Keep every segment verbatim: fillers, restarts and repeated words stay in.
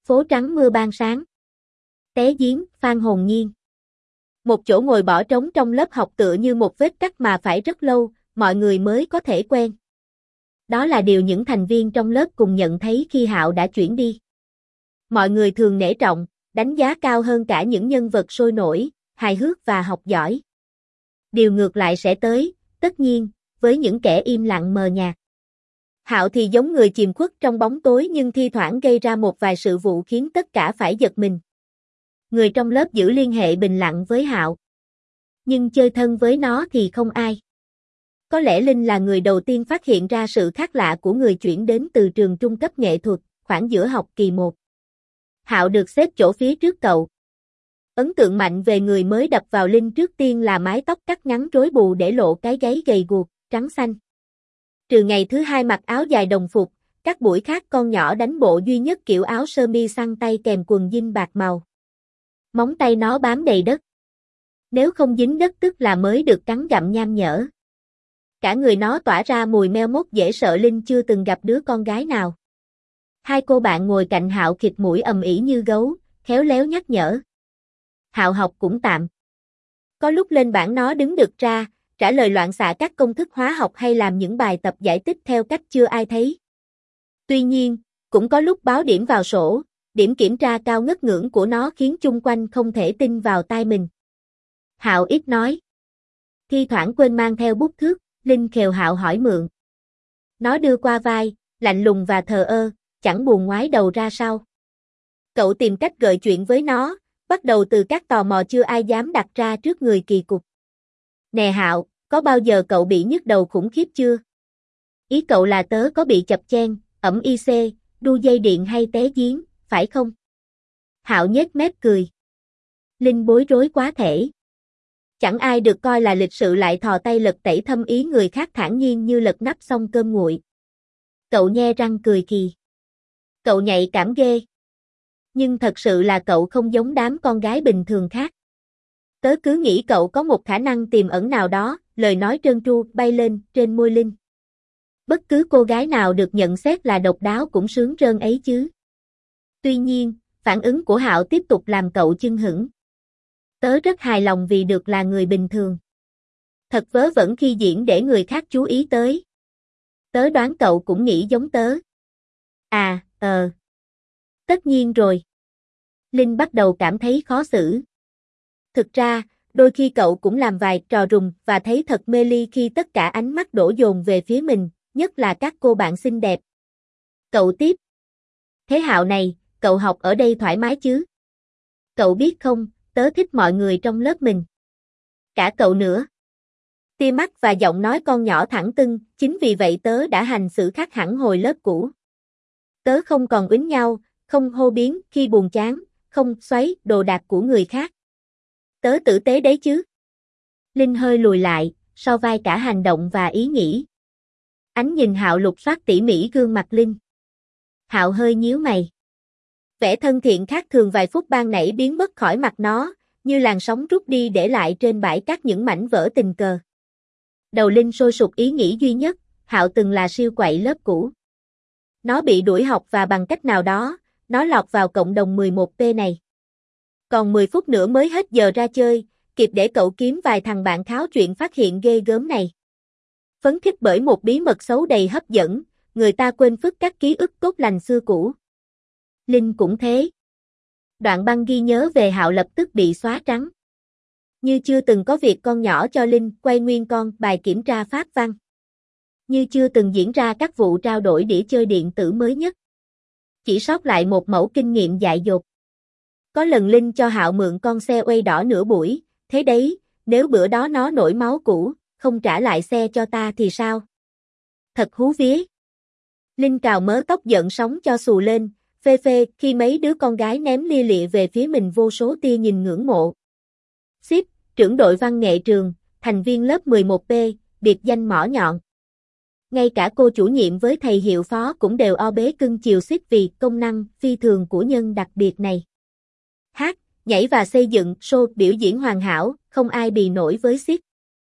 phố trắng mưa ban sáng. Té giếng, Phan Hồn Nhiên. Một chỗ ngồi bỏ trống trong lớp học tựa như một vết cắt mà phải rất lâu, mọi người mới có thể quen. Đó là điều những thành viên trong lớp cùng nhận thấy khi Hạo đã chuyển đi. Mọi người thường nể trọng, đánh giá cao hơn cả những nhân vật sôi nổi, hài hước và học giỏi. Điều ngược lại sẽ tới, tất nhiên, với những kẻ im lặng mờ nhạt. Hạo thì giống người chìm khuất trong bóng tối nhưng thi thoảng gây ra một vài sự vụ khiến tất cả phải giật mình. Người trong lớp giữ liên hệ bình lặng với Hạo. Nhưng chơi thân với nó thì không ai. Có lẽ Linh là người đầu tiên phát hiện ra sự khác lạ của người chuyển đến từ trường trung cấp nghệ thuật, khoảng giữa học kỳ một. Hạo được xếp chỗ phía trước cậu. Ấn tượng mạnh về người mới đập vào Linh trước tiên là mái tóc cắt ngắn rối bù để lộ cái gáy gầy guộc, trắng xanh. Trừ ngày thứ hai mặc áo dài đồng phục, các buổi khác con nhỏ đánh bộ duy nhất kiểu áo sơ mi xăng tay kèm quần jean bạc màu. Móng tay nó bám đầy đất. Nếu không dính đất tức là mới được cắn gặm nham nhở. Cả người nó tỏa ra mùi meo mốt dễ sợ Linh chưa từng gặp đứa con gái nào. Hai cô bạn ngồi cạnh Hạo khịt mũi ầm ĩ như gấu, khéo léo nhắc nhở. Hạo học cũng tạm. Có lúc lên bảng nó đứng đực ra, trả lời loạn xạ các công thức hóa học hay làm những bài tập giải tích theo cách chưa ai thấy. Tuy nhiên, cũng có lúc báo điểm vào sổ, điểm kiểm tra cao ngất ngưỡng của nó khiến chung quanh không thể tin vào tai mình. Hạo ít nói. Thi thoảng quên mang theo bút thước, Linh khều Hạo hỏi mượn. Nó đưa qua vai, lạnh lùng và thờ ơ, chẳng buồn ngoái đầu ra sau. Cậu tìm cách gợi chuyện với nó, bắt đầu từ các tò mò chưa ai dám đặt ra trước người kỳ cục. Nè Hạo, có bao giờ cậu bị nhức đầu khủng khiếp chưa? Ý cậu là tớ có bị chập chen, ẩm i xê, đu dây điện hay té giếng, phải không? Hạo nhếch mép cười. Linh bối rối quá thể. Chẳng ai được coi là lịch sự lại thò tay lật tẩy thâm ý người khác thản nhiên như lật nắp xong cơm nguội. Cậu nhe răng cười kỳ. Cậu nhạy cảm ghê. Nhưng thật sự là cậu không giống đám con gái bình thường khác. Tớ cứ nghĩ cậu có một khả năng tiềm ẩn nào đó, lời nói trơn tru bay lên trên môi Linh. Bất cứ cô gái nào được nhận xét là độc đáo cũng sướng rơn ấy chứ. Tuy nhiên, phản ứng của Hạo tiếp tục làm cậu chưng hửng. Tớ rất hài lòng vì được là người bình thường. Thật vớ vẩn khi diễn để người khác chú ý tới. Tớ đoán cậu cũng nghĩ giống tớ. À, ờ. Tất nhiên rồi. Linh bắt đầu cảm thấy khó xử. Thực ra, đôi khi cậu cũng làm vài trò rùng và thấy thật mê ly khi tất cả ánh mắt đổ dồn về phía mình, nhất là các cô bạn xinh đẹp. Cậu tiếp. Thế Hạo này, cậu học ở đây thoải mái chứ? Cậu biết không, tớ thích mọi người trong lớp mình. Cả cậu nữa. Tia mắt và giọng nói con nhỏ thẳng tưng, chính vì vậy tớ đã hành xử khác hẳn hồi lớp cũ. Tớ không còn uýnh nhau, không hô biến khi buồn chán, không xoáy đồ đạc của người khác. Tớ tử tế đấy chứ. Linh hơi lùi lại, so vai cả hành động và ý nghĩ. Ánh nhìn Hạo lục soát tỉ mỉ gương mặt Linh. Hạo hơi nhíu mày. Vẻ thân thiện khác thường vài phút ban nãy biến mất khỏi mặt nó, như làn sóng rút đi để lại trên bãi cát những mảnh vỡ tình cờ. Đầu Linh sôi sục ý nghĩ duy nhất, Hạo từng là siêu quậy lớp cũ. Nó bị đuổi học và bằng cách nào đó, nó lọt vào cộng đồng mười một P này. Còn mười phút nữa mới hết giờ ra chơi, kịp để cậu kiếm vài thằng bạn kháo chuyện phát hiện ghê gớm này. Phấn khích bởi một bí mật xấu đầy hấp dẫn, người ta quên phức các ký ức tốt lành xưa cũ. Linh cũng thế. Đoạn băng ghi nhớ về Hạo lập tức bị xóa trắng. Như chưa từng có việc con nhỏ cho Linh quay nguyên con bài kiểm tra pháp văn. Như chưa từng diễn ra các vụ trao đổi đĩa chơi điện tử mới nhất. Chỉ sót lại một mẫu kinh nghiệm dại dột. Có lần Linh cho Hạo mượn con xe quay đỏ nửa buổi, thế đấy, nếu bữa đó nó nổi máu cũ, không trả lại xe cho ta thì sao? Thật hú vía. Linh cào mớ tóc giận sóng cho xù lên, phê phê khi mấy đứa con gái ném lia lịa về phía mình vô số tia nhìn ngưỡng mộ. Ship, trưởng đội văn nghệ trường, thành viên lớp mười một P, biệt danh mỏ nhọn. Ngay cả cô chủ nhiệm với thầy hiệu phó cũng đều o bế cưng chiều Ship vì công năng phi thường của nhân đặc biệt này. Hát, nhảy và xây dựng show biểu diễn hoàn hảo, không ai bì nổi với Ship.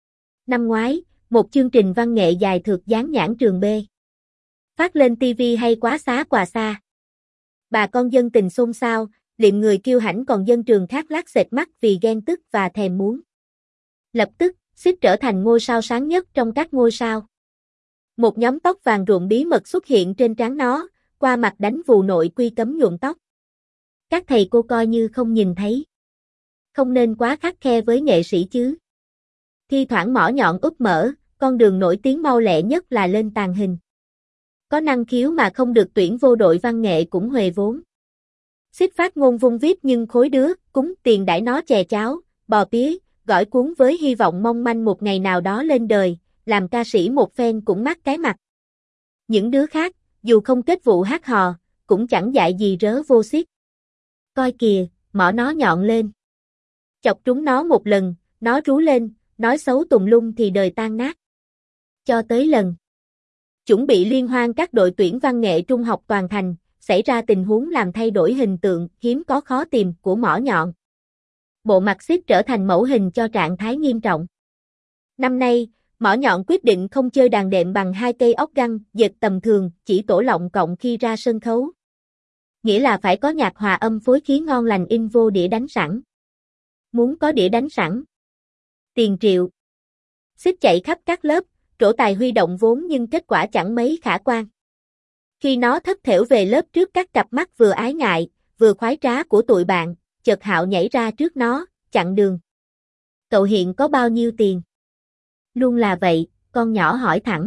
Năm ngoái, một chương trình văn nghệ dài thượt dán nhãn trường B. Phát lên ti vi hay quá xá quà xa. Bà con dân tình xôn xao, liệm người kiêu hãnh còn dân trường khác lác xệt mắt vì ghen tức và thèm muốn. Lập tức, Sid trở thành ngôi sao sáng nhất trong các ngôi sao. Một nhóm tóc vàng rụng bí mật xuất hiện trên trán nó, qua mặt đánh vù nội quy cấm nhuộm tóc. Các thầy cô coi như không nhìn thấy. Không nên quá khắt khe với nghệ sĩ chứ. Thi thoảng mỏ nhọn úp mở, con đường nổi tiếng mau lẹ nhất là lên tàng hình. Có năng khiếu mà không được tuyển vô đội văn nghệ cũng huề vốn. Sid phát ngôn vung vít nhưng khối đứa, cúng tiền đãi nó chè cháo, bò pía, gỏi cuốn với hy vọng mong manh một ngày nào đó lên đời, làm ca sĩ một phen cũng mắc cái mặt. Những đứa khác, dù không kết vụ hát hò, cũng chẳng dạy gì rớ vô Sid. Coi kìa, mỏ nó nhọn lên. Chọc trúng nó một lần, nó rú lên, nói xấu tùm lum thì đời tan nát. Cho tới lần chuẩn bị liên hoan các đội tuyển văn nghệ trung học toàn thành, xảy ra tình huống làm thay đổi hình tượng hiếm có khó tìm của mỏ nhọn. Bộ mặt Sid trở thành mẫu hình cho trạng thái nghiêm trọng. Năm nay, mỏ nhọn quyết định không chơi đàn đệm bằng hai cây ốc găng dệt tầm thường, chỉ tổ lọng cộng khi ra sân khấu. Nghĩa là phải có nhạc hòa âm phối khí ngon lành in vô đĩa đánh sẵn. Muốn có đĩa đánh sẵn. Tiền triệu. Sid chạy khắp các lớp, trổ tài huy động vốn nhưng kết quả chẳng mấy khả quan. Khi nó thất thểu về lớp trước các cặp mắt vừa ái ngại, vừa khoái trá của tụi bạn, chợt Hạo nhảy ra trước nó, chặn đường. Cậu hiện có bao nhiêu tiền? Luôn là vậy, con nhỏ hỏi thẳng.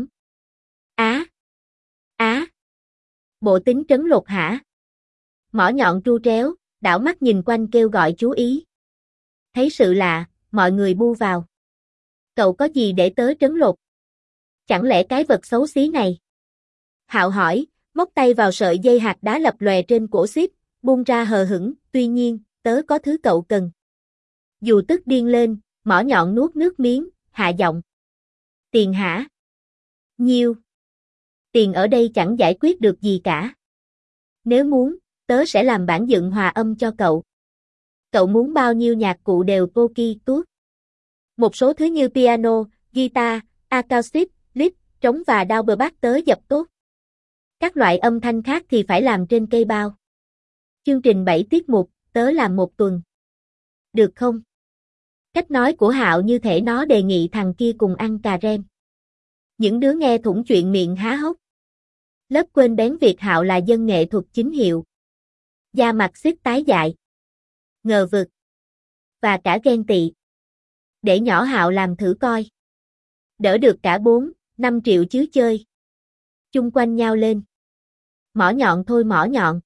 Á. Á. Bộ tính trấn lột hả? Mỏ nhọn tru tréo, đảo mắt nhìn quanh kêu gọi chú ý. Thấy sự lạ, mọi người bu vào. Cậu có gì để tớ trấn lột? Chẳng lẽ cái vật xấu xí này? Hạo hỏi, móc tay vào sợi dây hạt đá lập lòe trên cổ Sid, buông ra hờ hững, tuy nhiên, tớ có thứ cậu cần. Dù tức điên lên, mỏ nhọn nuốt nước miếng, hạ giọng. Tiền hả? Nhiêu? Tiền ở đây chẳng giải quyết được gì cả. Nếu muốn, tớ sẽ làm bản dựng hòa âm cho cậu. Cậu muốn bao nhiêu nhạc cụ đều poki tuốt. Một số thứ như piano, guitar, acoustic, lead, trống và double bass tớ dập tốt. Các loại âm thanh khác thì phải làm trên cây bao. Chương trình bảy tiết mục, tớ làm một tuần. Được không? Cách nói của Hạo như thể nó đề nghị thằng kia cùng ăn cà rem. Những đứa nghe thủng chuyện miệng há hốc. Lớp quên bén việc Hạo là dân nghệ thuật chính hiệu. Da mặt Sid tái dại. Ngờ vực. Và cả ghen tị. Để nhỏ Hạo làm thử coi. Đỡ được cả bốn, năm triệu chứ chơi. Chung quanh nhau lên. Mỏ nhọn thôi mỏ nhọn.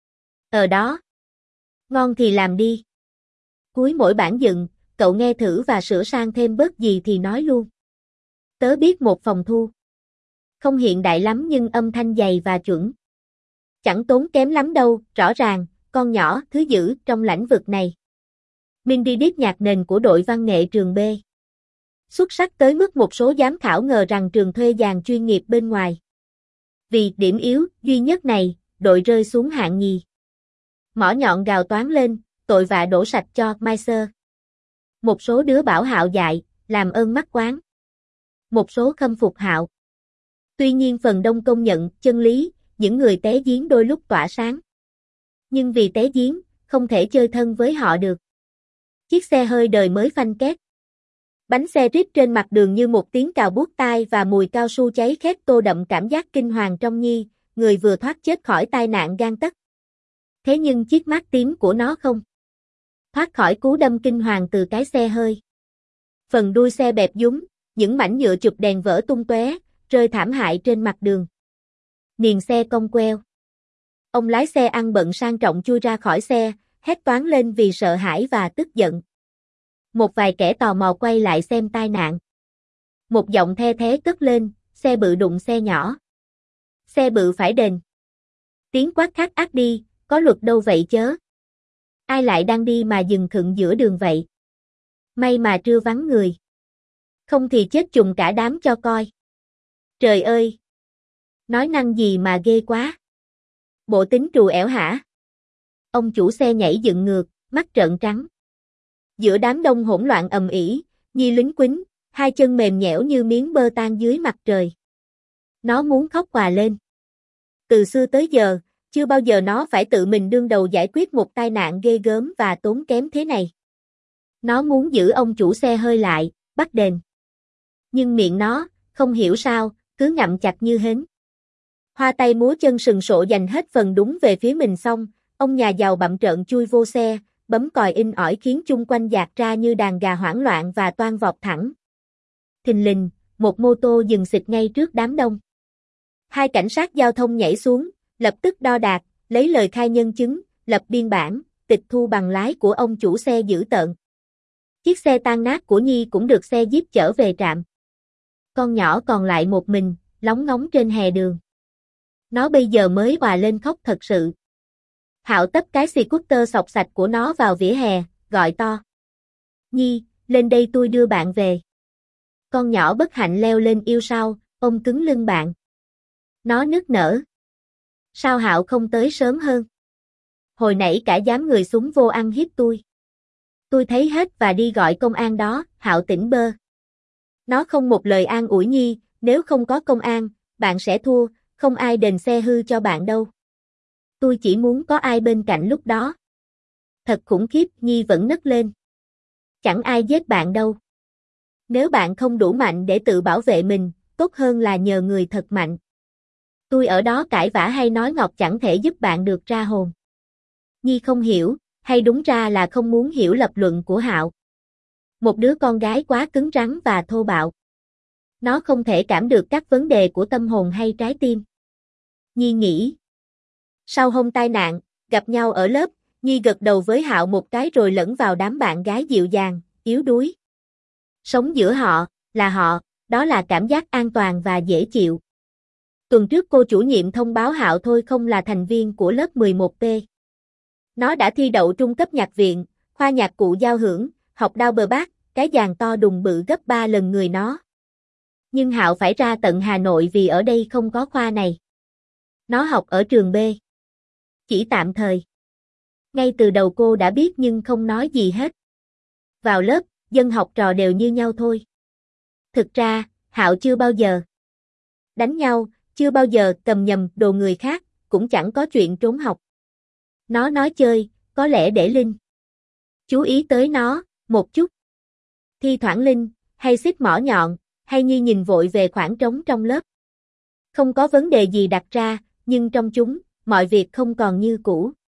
Ờ đó. Ngon thì làm đi. Cuối mỗi bản dựng, cậu nghe thử và sửa sang thêm bớt gì thì nói luôn. Tớ biết một phòng thu. Không hiện đại lắm nhưng âm thanh dày và chuẩn. Chẳng tốn kém lắm đâu, rõ ràng, con nhỏ, thứ dữ trong lĩnh vực này. Mindy Deep nhạc nền của đội văn nghệ trường B. Xuất sắc tới mức một số giám khảo ngờ rằng trường thuê dàn chuyên nghiệp bên ngoài. Vì điểm yếu duy nhất này, đội rơi xuống hạng nhì. Mỏ nhọn gào toáng lên, tội vạ đổ sạch cho Meiser. Một số đứa bảo Hạo dại, làm ơn mắc quán. Một số khâm phục Hạo. Tuy nhiên phần đông công nhận chân lý, những người té giếng đôi lúc tỏa sáng. Nhưng vì té giếng, không thể chơi thân với họ được. Chiếc xe hơi đời mới phanh két. Bánh xe rít trên mặt đường như một tiếng cào buốt tai và mùi cao su cháy khét tô đậm cảm giác kinh hoàng trong Nhi, người vừa thoát chết khỏi tai nạn gan tấc. Thế nhưng chiếc mác tím của nó không thoát khỏi cú đâm kinh hoàng từ cái xe hơi. Phần đuôi xe bẹp dúng, những mảnh nhựa chụp đèn vỡ tung tóe, rơi thảm hại trên mặt đường. Niền xe cong queo. Ông lái xe ăn bận sang trọng chui ra khỏi xe, hét toáng lên vì sợ hãi và tức giận. Một vài kẻ tò mò quay lại xem tai nạn. Một giọng the thé cất lên, xe bự đụng xe nhỏ. Xe bự phải đền. Tiếng quát khắc ác đi, có luật đâu vậy chớ. Ai lại đang đi mà dừng khựng giữa đường vậy? May mà trưa vắng người. Không thì chết chùm cả đám cho coi. Trời ơi! Nói năng gì mà ghê quá. Bộ tính trù ẻo hả? Ông chủ xe nhảy dựng ngược, mắt trợn trắng. Giữa đám đông hỗn loạn ầm ĩ, Nhi lính quýnh, hai chân mềm nhẽo như miếng bơ tan dưới mặt trời. Nó muốn khóc òa lên. Từ xưa tới giờ, chưa bao giờ nó phải tự mình đương đầu giải quyết một tai nạn ghê gớm và tốn kém thế này. Nó muốn giữ ông chủ xe hơi lại, bắt đền. Nhưng miệng nó, không hiểu sao, cứ ngậm chặt như hến. Hoa tay múa chân sừng sộ dành hết phần đúng về phía mình xong, ông nhà giàu bặm trợn chui vô xe, bấm còi in ỏi khiến chung quanh dạt ra như đàn gà hoảng loạn và toan vọt thẳng. Thình lình, một mô tô dừng xịt ngay trước đám đông. Hai cảnh sát giao thông nhảy xuống, lập tức đo đạc, lấy lời khai nhân chứng, lập biên bản, tịch thu bằng lái của ông chủ xe dữ tợn. Chiếc xe tan nát của Nhi cũng được xe Jeep chở về trạm. Con nhỏ còn lại một mình, lóng ngóng trên hè đường. Nó bây giờ mới òa lên khóc thật sự. Hạo tấp cái scooter sọc sạch của nó vào vỉa hè, gọi to. Nhi, lên đây tôi đưa bạn về. Con nhỏ bất hạnh leo lên yêu sau, ôm cứng lưng bạn. Nó nức nở. Sao Hạo không tới sớm hơn? Hồi nãy cả dám người súng vô ăn hiếp tôi. Tôi thấy hết và đi gọi công an đó, Hạo tỉnh bơ. Nó không một lời an ủi Nhi, nếu không có công an, bạn sẽ thua, không ai đền xe hư cho bạn đâu. Tôi chỉ muốn có ai bên cạnh lúc đó. Thật khủng khiếp, Nhi vẫn nấc lên. Chẳng ai giết bạn đâu. Nếu bạn không đủ mạnh để tự bảo vệ mình, tốt hơn là nhờ người thật mạnh. Tôi ở đó cãi vã hay nói ngọt chẳng thể giúp bạn được ra hồn. Nhi không hiểu, hay đúng ra là không muốn hiểu lập luận của Hạo. Một đứa con gái quá cứng rắn và thô bạo. Nó không thể cảm được các vấn đề của tâm hồn hay trái tim. Nhi nghĩ. Sau hôm tai nạn, gặp nhau ở lớp, Nhi gật đầu với Hạo một cái rồi lẫn vào đám bạn gái dịu dàng, yếu đuối. Sống giữa họ, là họ, đó là cảm giác an toàn và dễ chịu. Tuần trước cô chủ nhiệm thông báo Hạo thôi không là thành viên của lớp mười một P. Nó đã thi đậu trung cấp nhạc viện, khoa nhạc cụ giao hưởng, học đao bờ bát, cái dàn to đùng bự gấp ba lần người nó. Nhưng Hạo phải ra tận Hà Nội vì ở đây không có khoa này. Nó học ở trường B. Chỉ tạm thời. Ngay từ đầu cô đã biết nhưng không nói gì hết. Vào lớp, dân học trò đều như nhau thôi. Thực ra, Hạo chưa bao giờ đánh nhau, chưa bao giờ cầm nhầm đồ người khác, cũng chẳng có chuyện trốn học. Nó nói chơi, có lẽ để Linh chú ý tới nó, một chút. Thi thoảng Linh, hay xích mỏ nhọn, hay Nhi nhìn vội về khoảng trống trong lớp. Không có vấn đề gì đặt ra, nhưng trong chúng, mọi việc không còn như cũ.